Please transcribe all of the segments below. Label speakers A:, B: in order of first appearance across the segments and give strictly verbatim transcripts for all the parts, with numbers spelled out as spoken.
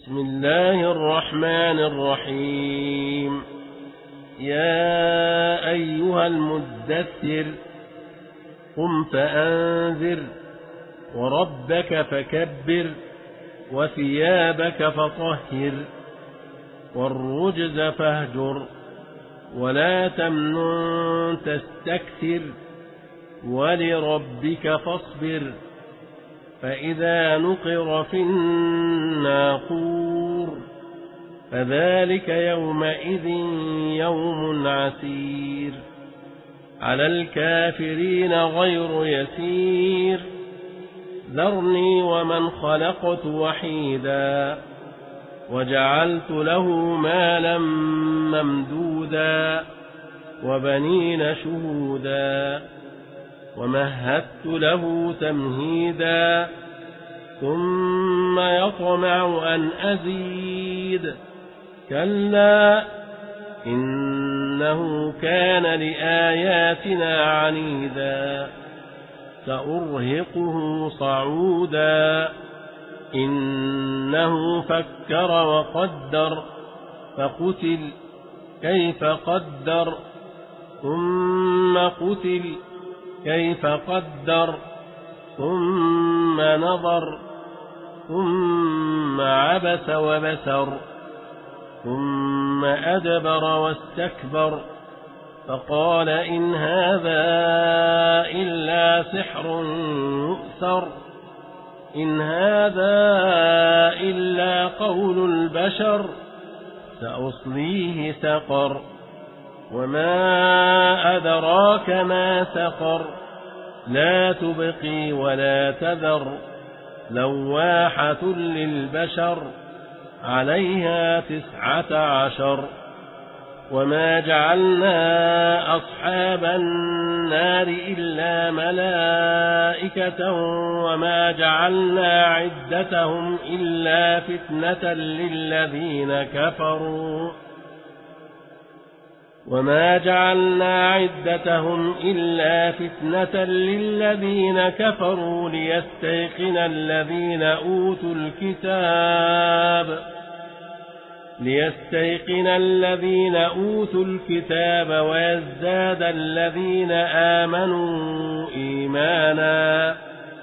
A: بسم الله الرحمن الرحيم. يا أيها المدثر قم فأنذر وربك فكبر وثيابك فطهر والرجز فاهجر ولا تمنن تستكثر ولربك فاصبر فإذا نقر في الناقور فذلك يومئذ يوم عسير على الكافرين غير يسير ذرني ومن خلقت وحيدا وجعلت له مالا ممدودا وبنين شهودا ومهدت له تمهيدا ثم يطمع أن أزيد كلا إنه كان لآياتنا عنيدا سأرهقه صعودا إنه فكر وقدر فقتل كيف قدر ثم قتل كيف قدر ثم نظر ثم عبس وبسر ثم أدبر واستكبر فقال إن هذا إلا سحر يؤثر إن هذا إلا قول البشر سأصليه سقر وما أدراك ما سقر لا تبقي ولا تذر لواحة للبشر عليها تسعة عشر وما جعلنا أصحاب النار إلا ملائكة وما جعلنا عدتهم إلا فتنة للذين كفروا وما جعلنا عدتهم إلا فتنة للذين كفروا ليستيقن الذين أوتوا الكتاب ليستيقن الذين أوتوا الكتاب ويزداد الذين آمنوا إيمانا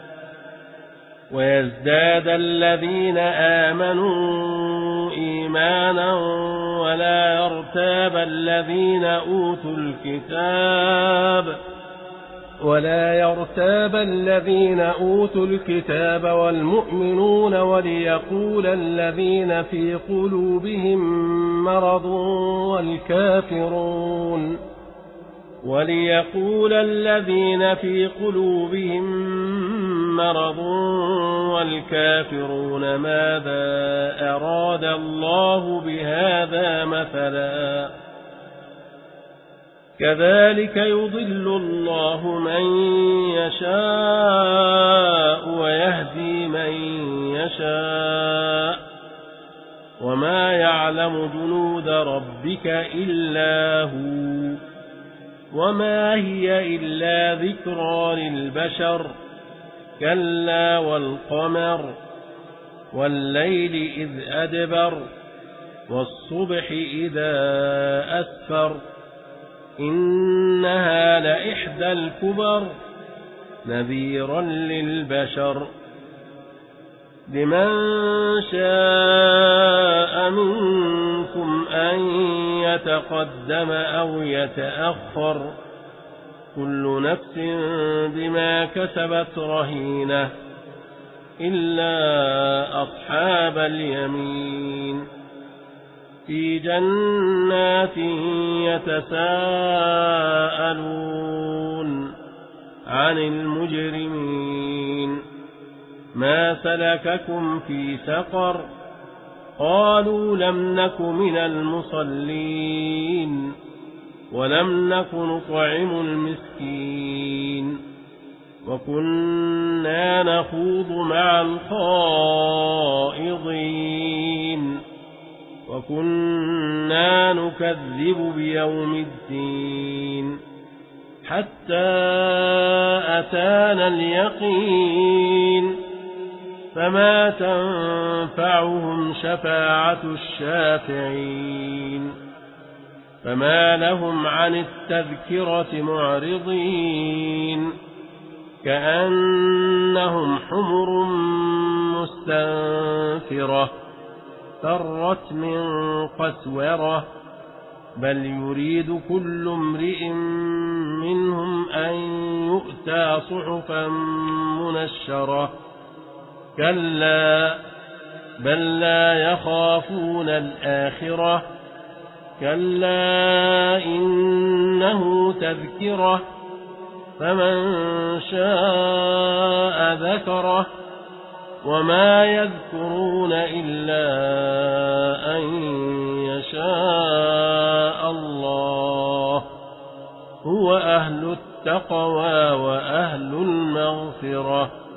A: ويزداد الذين آمنوا إيمانا ولا يرتاب الذين أوتوا الكتاب ولا يرتاب الذين أوتوا الكتاب والمؤمنون وليقول الذين في قلوبهم مرض والكافرون وليقول الذين في قلوبهم مرض والكافرون ماذا أراد الله بهذا مثلا كذلك يضل الله من يشاء ويهدي من يشاء وما يعلم جنود ربك إلا هو وما هي إلا ذكرى للبشر كلا والقمر والليل إذ أدبر والصبح إذا أسفر إنها لإحدى الكبر نذيرا للبشر لمن شاء منكم أن يتقدم أو يتأخر كل نفس بما كسبت رهينة إلا أصحاب اليمين في جنات يتساءلون عن المجرمين ما سلككم في سقر قالوا لم نك من المصلين ولم نك نطعم المسكين وكنا نخوض مع الخائضين وكنا نكذب بيوم الدين حتى أتانا اليقين فما تنفعهم شفاعة الشافعين فما لهم عن التذكرة معرضين كأنهم حمر مستنفرة فرت من قسورة بل يريد كل امرئ منهم أن يؤتى صحفا منشرة كلا بل لا يخافون الآخرة كلا إنه تذكرة فمن شاء ذكره وما يذكرون إلا أن يشاء الله هو أهل التقوى وأهل المغفرة